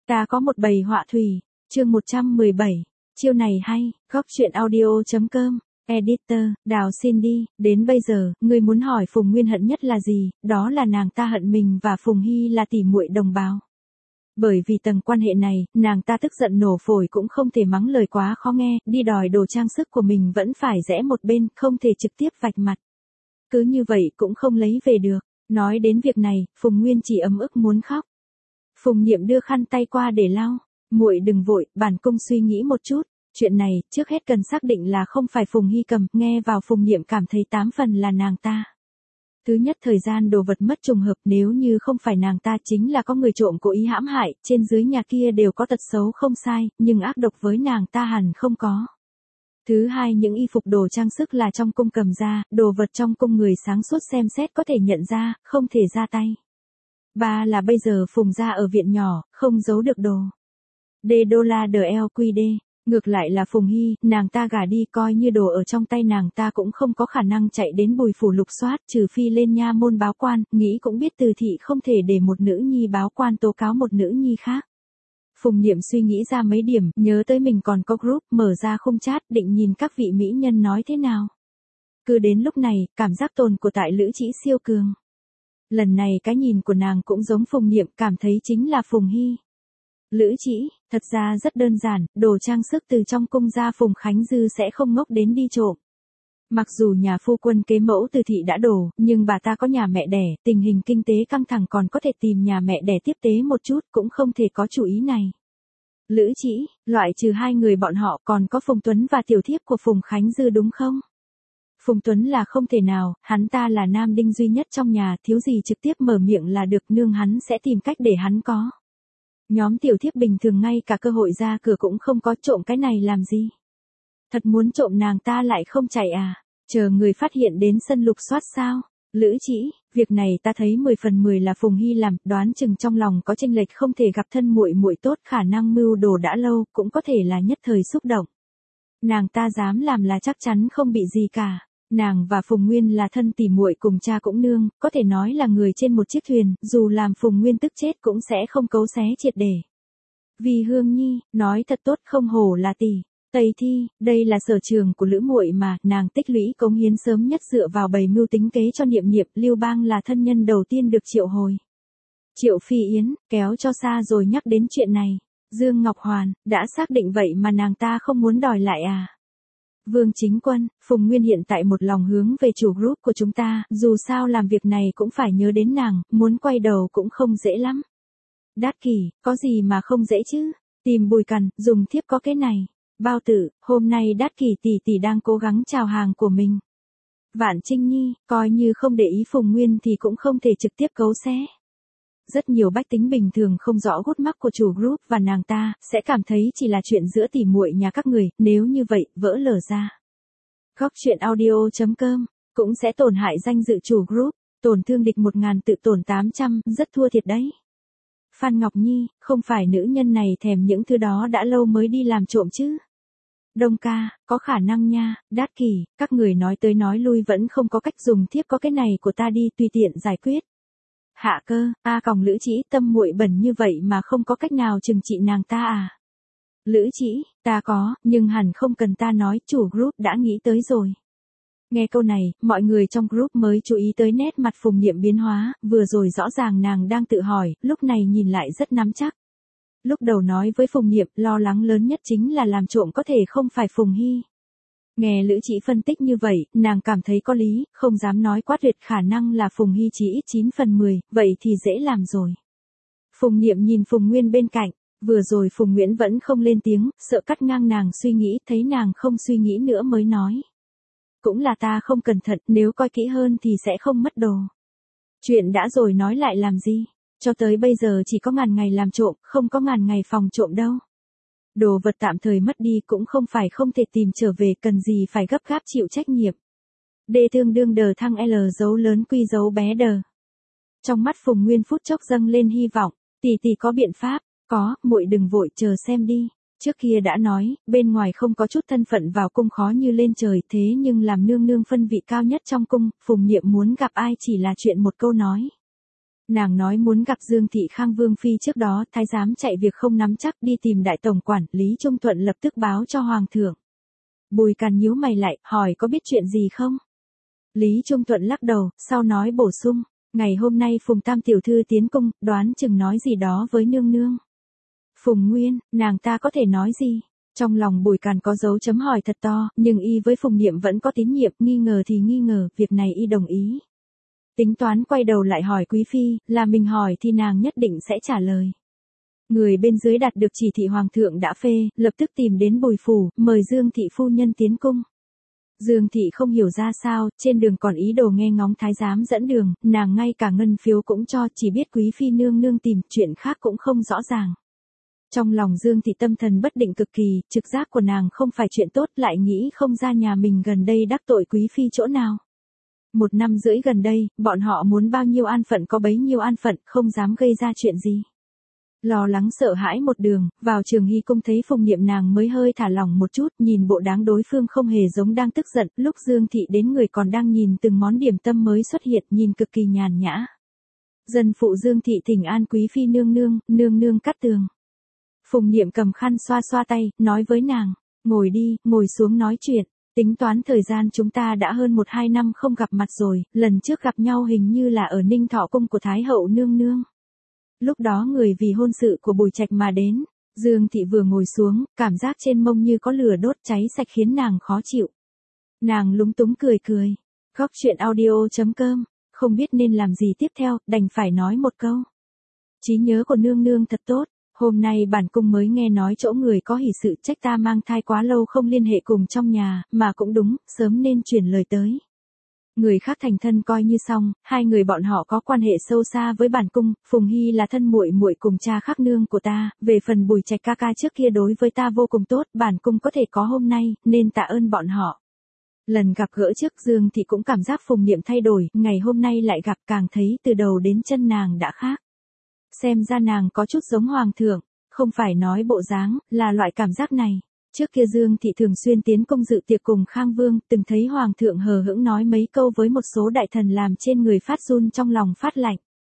Ta có một bầy họa thủy, chương 117, chiêu này hay, góc chuyện audio.com, editor, Đào xin đi, đến bây giờ, ngươi muốn hỏi Phùng Nguyên hận nhất là gì, đó là nàng ta hận mình và Phùng Hy là tỉ muội đồng bào. Bởi vì tầng quan hệ này, nàng ta tức giận nổ phổi cũng không thể mắng lời quá khó nghe, đi đòi đồ trang sức của mình vẫn phải rẽ một bên, không thể trực tiếp vạch mặt. Cứ như vậy cũng không lấy về được. Nói đến việc này, Phùng Nguyên chỉ ấm ức muốn khóc. Phùng Niệm đưa khăn tay qua để lau. Muội đừng vội, bản cung suy nghĩ một chút. Chuyện này, trước hết cần xác định là không phải Phùng Hy cầm, nghe vào Phùng Niệm cảm thấy 8 phần là nàng ta. Thứ nhất, thời gian đồ vật mất trùng hợp, nếu như không phải nàng ta chính là có người trộm cố ý hãm hại, trên dưới nhà kia đều có tật xấu không sai, nhưng ác độc với nàng ta hẳn không có. Thứ hai, những y phục đồ trang sức là trong cung cầm ra, đồ vật trong cung người sáng suốt xem xét có thể nhận ra, không thể ra tay. Ba là bây giờ Phùng gia ở viện nhỏ, không giấu được đồ. $DLQD. Ngược lại là Phùng Hy, nàng ta gả đi coi như đồ ở trong tay nàng ta cũng không có khả năng chạy đến Bùi phủ lục soát, trừ phi lên nha môn báo quan, nghĩ cũng biết Từ thị không thể để một nữ nhi báo quan tố cáo một nữ nhi khác. Phùng Niệm suy nghĩ ra mấy điểm, nhớ tới mình còn có group, mở ra khung chat, định nhìn các vị mỹ nhân nói thế nào. Cứ đến lúc này, cảm giác tồn của tại Lữ Chỉ siêu cường. Lần này cái nhìn của nàng cũng giống Phùng Niệm, cảm thấy chính là Phùng Hy. Lữ Chỉ, thật ra rất đơn giản, đồ trang sức từ trong cung ra Phùng Khánh Dư sẽ không ngốc đến đi trộm. Mặc dù nhà phu quân kế mẫu Từ thị đã đổ, nhưng bà ta có nhà mẹ đẻ, tình hình kinh tế căng thẳng còn có thể tìm nhà mẹ đẻ tiếp tế một chút, cũng không thể có chủ ý này. Lữ Chỉ, loại trừ hai người bọn họ còn có Phùng Tuấn và tiểu thiếp của Phùng Khánh Dư đúng không? Phùng Tuấn là không thể nào, hắn ta là nam đinh duy nhất trong nhà, thiếu gì trực tiếp mở miệng là được, nương hắn sẽ tìm cách để hắn có. Nhóm tiểu thiếp bình thường ngay cả cơ hội ra cửa cũng không có, trộm cái này làm gì? Thật muốn trộm nàng ta lại không chạy à? Chờ người phát hiện đến sân lục soát sao? Lữ Chỉ, việc này ta thấy 10 phần 10 là Phùng Hy làm, đoán chừng trong lòng có chênh lệch, không thể gặp thân muội muội tốt, khả năng mưu đồ đã lâu, cũng có thể là nhất thời xúc động. Nàng ta dám làm là chắc chắn không bị gì cả. Nàng và Phùng Nguyên là thân tỉ muội cùng cha cũng nương, có thể nói là người trên một chiếc thuyền, dù làm Phùng Nguyên tức chết cũng sẽ không cấu xé triệt để. Vì Hương Nhi, nói thật tốt, không hổ là tỷ. Tây Thi, đây là sở trường của Lữ muội mà, nàng tích lũy cống hiến sớm nhất dựa vào bày mưu tính kế cho Niệm Niệm, Lưu Bang là thân nhân đầu tiên được triệu hồi. Triệu Phi Yến, kéo cho xa rồi nhắc đến chuyện này. Dương Ngọc Hoàn, đã xác định vậy mà nàng ta không muốn đòi lại à? Vương Chính Quân, Phùng Nguyên hiện tại một lòng hướng về chủ group của chúng ta, dù sao làm việc này cũng phải nhớ đến nàng, muốn quay đầu cũng không dễ lắm. Đát Kỷ, có gì mà không dễ chứ? Tìm Bùi Cằn, dùng thiếp có cái này. Bao Tử, hôm nay Đát Kỷ tỷ tỷ đang cố gắng chào hàng của mình. Vạn Trinh Nhi, coi như không để ý Phùng Nguyên thì cũng không thể trực tiếp cấu xé. Rất nhiều bách tính bình thường không rõ gút mắc của chủ group và nàng ta, sẽ cảm thấy chỉ là chuyện giữa tỉ muội nhà các người, nếu như vậy, vỡ lở ra. Góc chuyện audio.com, cũng sẽ tổn hại danh dự chủ group, tổn thương địch 1000 tự tổn 800, rất thua thiệt đấy. Phan Ngọc Nhi, không phải nữ nhân này thèm những thứ đó đã lâu mới đi làm trộm chứ? Đông ca, có khả năng nha. Đát Kỷ, các người nói tới nói lui vẫn không có cách, dùng thiếp có cái này của ta đi, tùy tiện giải quyết. Hạ Cơ, còng Lữ Chỉ, tâm muội bẩn như vậy mà không có cách nào trừng trị nàng ta à? Lữ Chỉ, ta có, nhưng hẳn không cần ta nói, chủ group đã nghĩ tới rồi. Nghe câu này, mọi người trong group mới chú ý tới nét mặt Phùng Niệm biến hóa, vừa rồi rõ ràng nàng đang tự hỏi, lúc này nhìn lại rất nắm chắc. Lúc đầu nói với Phùng Niệm, lo lắng lớn nhất chính là làm trộm có thể không phải Phùng Hy. Nghe Lữ Chỉ phân tích như vậy, nàng cảm thấy có lý, không dám nói quá tuyệt, khả năng là Phùng Hy chỉ ít 9 phần 10, vậy thì dễ làm rồi. Phùng Niệm nhìn Phùng Nguyên bên cạnh, vừa rồi Phùng Nguyễn vẫn không lên tiếng, sợ cắt ngang nàng suy nghĩ, thấy nàng không suy nghĩ nữa mới nói. Cũng là ta không cẩn thận, nếu coi kỹ hơn thì sẽ không mất đồ. Chuyện đã rồi nói lại làm gì, cho tới bây giờ chỉ có ngàn ngày làm trộm, không có ngàn ngày phòng trộm đâu. Đồ vật tạm thời mất đi cũng không phải không thể tìm trở về, cần gì phải gấp gáp chịu trách nhiệm. D tương đương đờ thăng L dấu lớn quy dấu bé đờ. Trong mắt Phùng Nguyên phút chốc dâng lên hy vọng, tỷ tỷ có biện pháp, có, muội đừng vội, chờ xem đi. Trước kia đã nói, bên ngoài không có chút thân phận vào cung khó như lên trời, thế nhưng làm nương nương phân vị cao nhất trong cung, Phùng Niệm muốn gặp ai chỉ là chuyện một câu nói. Nàng nói muốn gặp Dương Thị Khang Vương Phi trước đó, thái giám chạy việc không nắm chắc đi tìm đại tổng quản, Lý Trung Thuận lập tức báo cho Hoàng thượng. Bùi Càn nhíu mày lại, hỏi có biết chuyện gì không? Lý Trung Thuận lắc đầu, sau nói bổ sung, ngày hôm nay Phùng Tam tiểu thư tiến cung, đoán chừng nói gì đó với nương nương. Phùng Nguyên, nàng ta có thể nói gì? Trong lòng Bùi Càn có dấu chấm hỏi thật to, nhưng y với Phùng Niệm vẫn có tín nhiệm, nghi ngờ thì nghi ngờ, việc này y đồng ý. Tính toán quay đầu lại hỏi Quý Phi, là mình hỏi thì nàng nhất định sẽ trả lời. Người bên dưới đạt được chỉ thị Hoàng thượng đã phê, lập tức tìm đến Bùi Phủ, mời Dương Thị phu nhân tiến cung. Dương Thị không hiểu ra sao, trên đường còn ý đồ nghe ngóng thái giám dẫn đường, nàng ngay cả ngân phiếu cũng cho, chỉ biết Quý Phi nương nương tìm, chuyện khác cũng không rõ ràng. Trong lòng Dương Thị tâm thần bất định cực kỳ, trực giác của nàng không phải chuyện tốt, lại nghĩ không ra nhà mình gần đây đắc tội Quý Phi chỗ nào. 1 năm rưỡi gần đây, bọn họ muốn bao nhiêu an phận có bấy nhiêu an phận, không dám gây ra chuyện gì. Lo lắng sợ hãi một đường, vào Trường Hy cung thấy Phùng Niệm nàng mới hơi thả lỏng một chút, nhìn bộ dáng đối phương không hề giống đang tức giận, lúc Dương Thị đến người còn đang nhìn từng món điểm tâm mới xuất hiện, nhìn cực kỳ nhàn nhã. Dân phụ Dương Thị thỉnh an Quý Phi nương nương cắt tường. Phùng Niệm cầm khăn xoa xoa tay, nói với nàng, ngồi đi, ngồi xuống nói chuyện. Tính toán thời gian chúng ta đã hơn 1-2 năm không gặp mặt rồi, lần trước gặp nhau hình như là ở Ninh Thọ cung của Thái hậu nương nương. Lúc đó người vì hôn sự của Bùi Trạch mà đến, Dương Thị vừa ngồi xuống, cảm giác trên mông như có lửa đốt cháy sạch khiến nàng khó chịu. Nàng lúng túng cười. Góc chuyện audio.com, không biết nên làm gì tiếp theo, đành phải nói một câu. Trí nhớ của nương nương thật tốt. Hôm nay bản cung mới nghe nói chỗ người có hỷ sự, trách ta mang thai quá lâu không liên hệ cùng trong nhà, mà cũng đúng, sớm nên chuyển lời tới. Người khác thành thân coi như xong, hai người bọn họ có quan hệ sâu xa với bản cung, Phùng Hy là thân muội muội cùng cha khác nương của ta, về phần Bùi Trạch ca ca trước kia đối với ta vô cùng tốt, bản cung có thể có hôm nay, nên tạ ơn bọn họ. Lần gặp gỡ trước Dương thì cũng cảm giác Phùng Niệm thay đổi, ngày hôm nay lại gặp càng thấy từ đầu đến chân nàng đã khác. Xem ra nàng có chút giống Hoàng thượng, không phải nói bộ dáng, là loại cảm giác này. Trước kia Dương Thị thường xuyên tiến công dự tiệc cùng Khang Vương, từng thấy Hoàng thượng hờ hững nói mấy câu với một số đại thần làm trên người phát run trong lòng phát lạnh.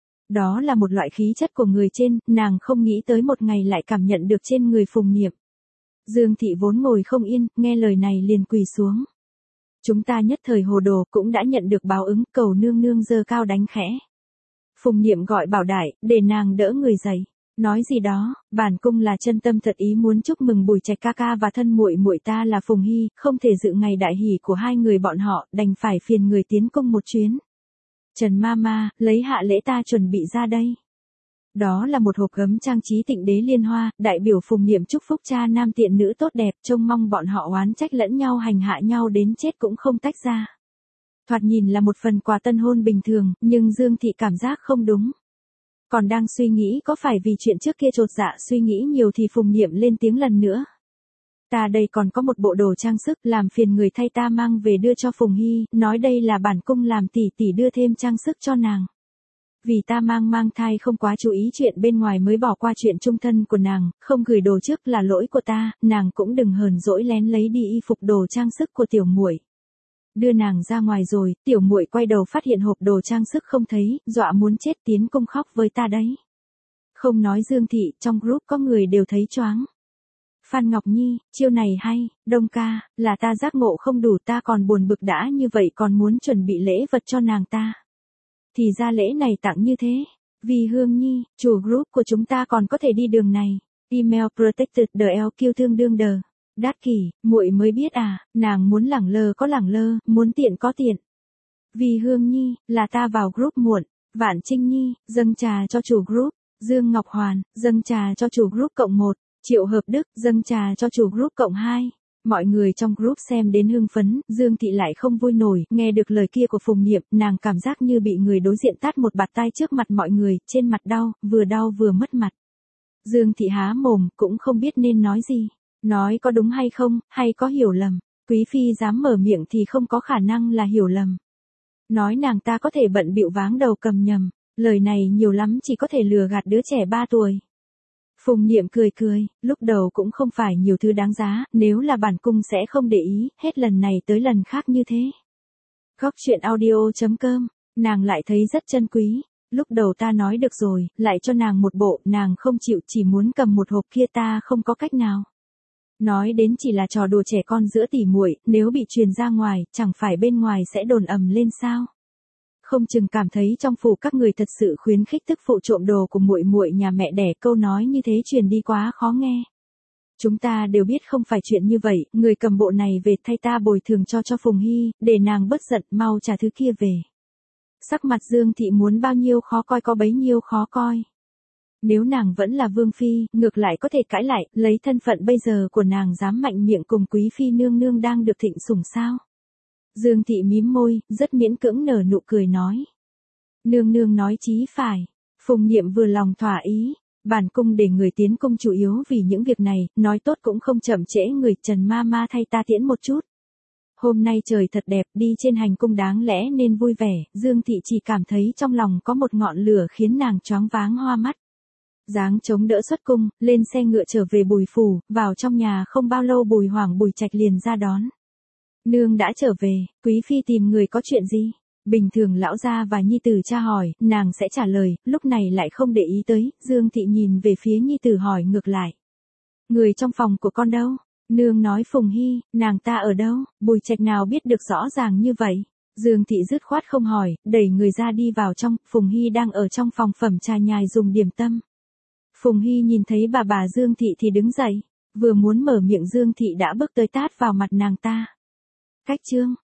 Đó là một loại khí chất của người trên, nàng không nghĩ tới một ngày lại cảm nhận được trên người Phùng Niệm. Dương Thị vốn ngồi không yên, nghe lời này liền quỳ xuống. Chúng ta nhất thời hồ đồ cũng đã nhận được báo ứng, cầu nương nương giơ cao đánh khẽ. Phùng Niệm gọi Bảo Đại, để nàng đỡ người dậy. Nói gì đó, bản cung là chân tâm thật ý muốn chúc mừng Bùi Trạch ca ca và thân muội muội ta là Phùng Hy, không thể dự ngày đại hỷ của hai người bọn họ, đành phải phiền người tiến cung một chuyến. Trần Mama, lấy hạ lễ ta chuẩn bị ra đây. Đó là một hộp gấm trang trí tịnh đế liên hoa, đại biểu Phùng Niệm chúc phúc cha nam tiện nữ tốt đẹp, trông mong bọn họ oán trách lẫn nhau hành hạ nhau đến chết cũng không tách ra. Thoạt nhìn là một phần quà tân hôn bình thường, nhưng Dương Thị cảm giác không đúng. Còn đang suy nghĩ có phải vì chuyện trước kia chột dạ suy nghĩ nhiều thì Phùng Niệm lên tiếng lần nữa. Ta đây còn có một bộ đồ trang sức, làm phiền người thay ta mang về đưa cho Phùng Hy, nói đây là bản cung làm tỷ tỷ đưa thêm trang sức cho nàng. Vì ta mang thai không quá chú ý chuyện bên ngoài mới bỏ qua chuyện chung thân của nàng, không gửi đồ trước là lỗi của ta, nàng cũng đừng hờn dỗi lén lấy đi y phục đồ trang sức của tiểu muội. Đưa nàng ra ngoài rồi, tiểu muội quay đầu phát hiện hộp đồ trang sức không thấy, dọa muốn chết tiến cung khóc với ta đấy. Không nói Dương Thị, trong group có người đều thấy choáng. Phan Ngọc Nhi, chiêu này hay, Đông ca, là ta giác ngộ không đủ, ta còn buồn bực đã như vậy còn muốn chuẩn bị lễ vật cho nàng ta. Thì ra lễ này tặng như thế. Vì Hương Nhi, chủ group của chúng ta còn có thể đi đường này. Email protected the LQ tương đương the. Đát Kỷ, muội mới biết à, nàng muốn lẳng lơ có lẳng lơ, muốn tiện có tiện. Vì Hương Nhi, là ta vào group muộn. Vạn Trinh Nhi, dâng trà cho chủ group. Dương Ngọc Hoàn, dâng trà cho chủ group cộng 1. Triệu Hợp Đức, dâng trà cho chủ group cộng 2. Mọi người trong group xem đến hưng phấn, Dương Thị lại không vui nổi, nghe được lời kia của Phùng Niệm, nàng cảm giác như bị người đối diện tát một bạt tai trước mặt mọi người, trên mặt đau vừa mất mặt. Dương Thị há mồm, cũng không biết nên nói gì. Nói có đúng hay không, hay có hiểu lầm. Quý Phi dám mở miệng thì không có khả năng là hiểu lầm. Nói nàng ta có thể bận bịu váng đầu cầm nhầm. Lời này nhiều lắm chỉ có thể lừa gạt đứa trẻ 3 tuổi. Phùng Niệm cười, lúc đầu cũng không phải nhiều thứ đáng giá, nếu là bản cung sẽ không để ý, hết lần này tới lần khác như thế. Góc chuyện audio.com, nàng lại thấy rất chân quý. Lúc đầu ta nói được rồi, lại cho nàng một bộ, nàng không chịu, chỉ muốn cầm một hộp kia, ta không có cách nào. Nói đến chỉ là trò đùa trẻ con giữa tỉ muội, nếu bị truyền ra ngoài, chẳng phải bên ngoài sẽ đồn ầm lên sao? Không chừng cảm thấy trong phủ các người thật sự khuyến khích tức phụ trộm đồ của muội muội nhà mẹ đẻ, câu nói như thế truyền đi quá khó nghe. Chúng ta đều biết không phải chuyện như vậy, người cầm bộ này về thay ta bồi thường cho Phùng Hy, để nàng bớt giận, mau trả thứ kia về. Sắc mặt Dương Thị muốn bao nhiêu khó coi có bấy nhiêu khó coi. Nếu nàng vẫn là vương phi, ngược lại có thể cãi lại, lấy thân phận bây giờ của nàng dám mạnh miệng cùng quý phi nương nương đang được thịnh sủng sao? Dương Thị mím môi, rất miễn cưỡng nở nụ cười nói. Nương nương nói chí phải. Phùng Nhiệm vừa lòng thỏa ý. Bản cung để người tiến cung chủ yếu vì những việc này, nói tốt cũng không chậm trễ người, Trần ma ma thay ta tiễn một chút. Hôm nay trời thật đẹp, đi trên hành cung đáng lẽ nên vui vẻ, Dương Thị chỉ cảm thấy trong lòng có một ngọn lửa khiến nàng choáng váng hoa mắt. Dáng chống đỡ xuất cung, lên xe ngựa trở về Bùi phủ, vào trong nhà không bao lâu Bùi Hoàng Bùi Trạch liền ra đón. Nương đã trở về, quý phi tìm người có chuyện gì? Bình thường lão gia và nhi tử tra hỏi, nàng sẽ trả lời, lúc này lại không để ý tới, Dương Thị nhìn về phía nhi tử hỏi ngược lại. Người trong phòng của con đâu? Nương nói Phùng Hy, nàng ta ở đâu? Bùi Trạch nào biết được rõ ràng như vậy? Dương Thị dứt khoát không hỏi, đẩy người ra đi vào trong, Phùng Hy đang ở trong phòng phẩm trà nhài dùng điểm tâm. Phùng Hy nhìn thấy bà Dương Thị thì đứng dậy, vừa muốn mở miệng Dương Thị đã bước tới tát vào mặt nàng ta. Cách chương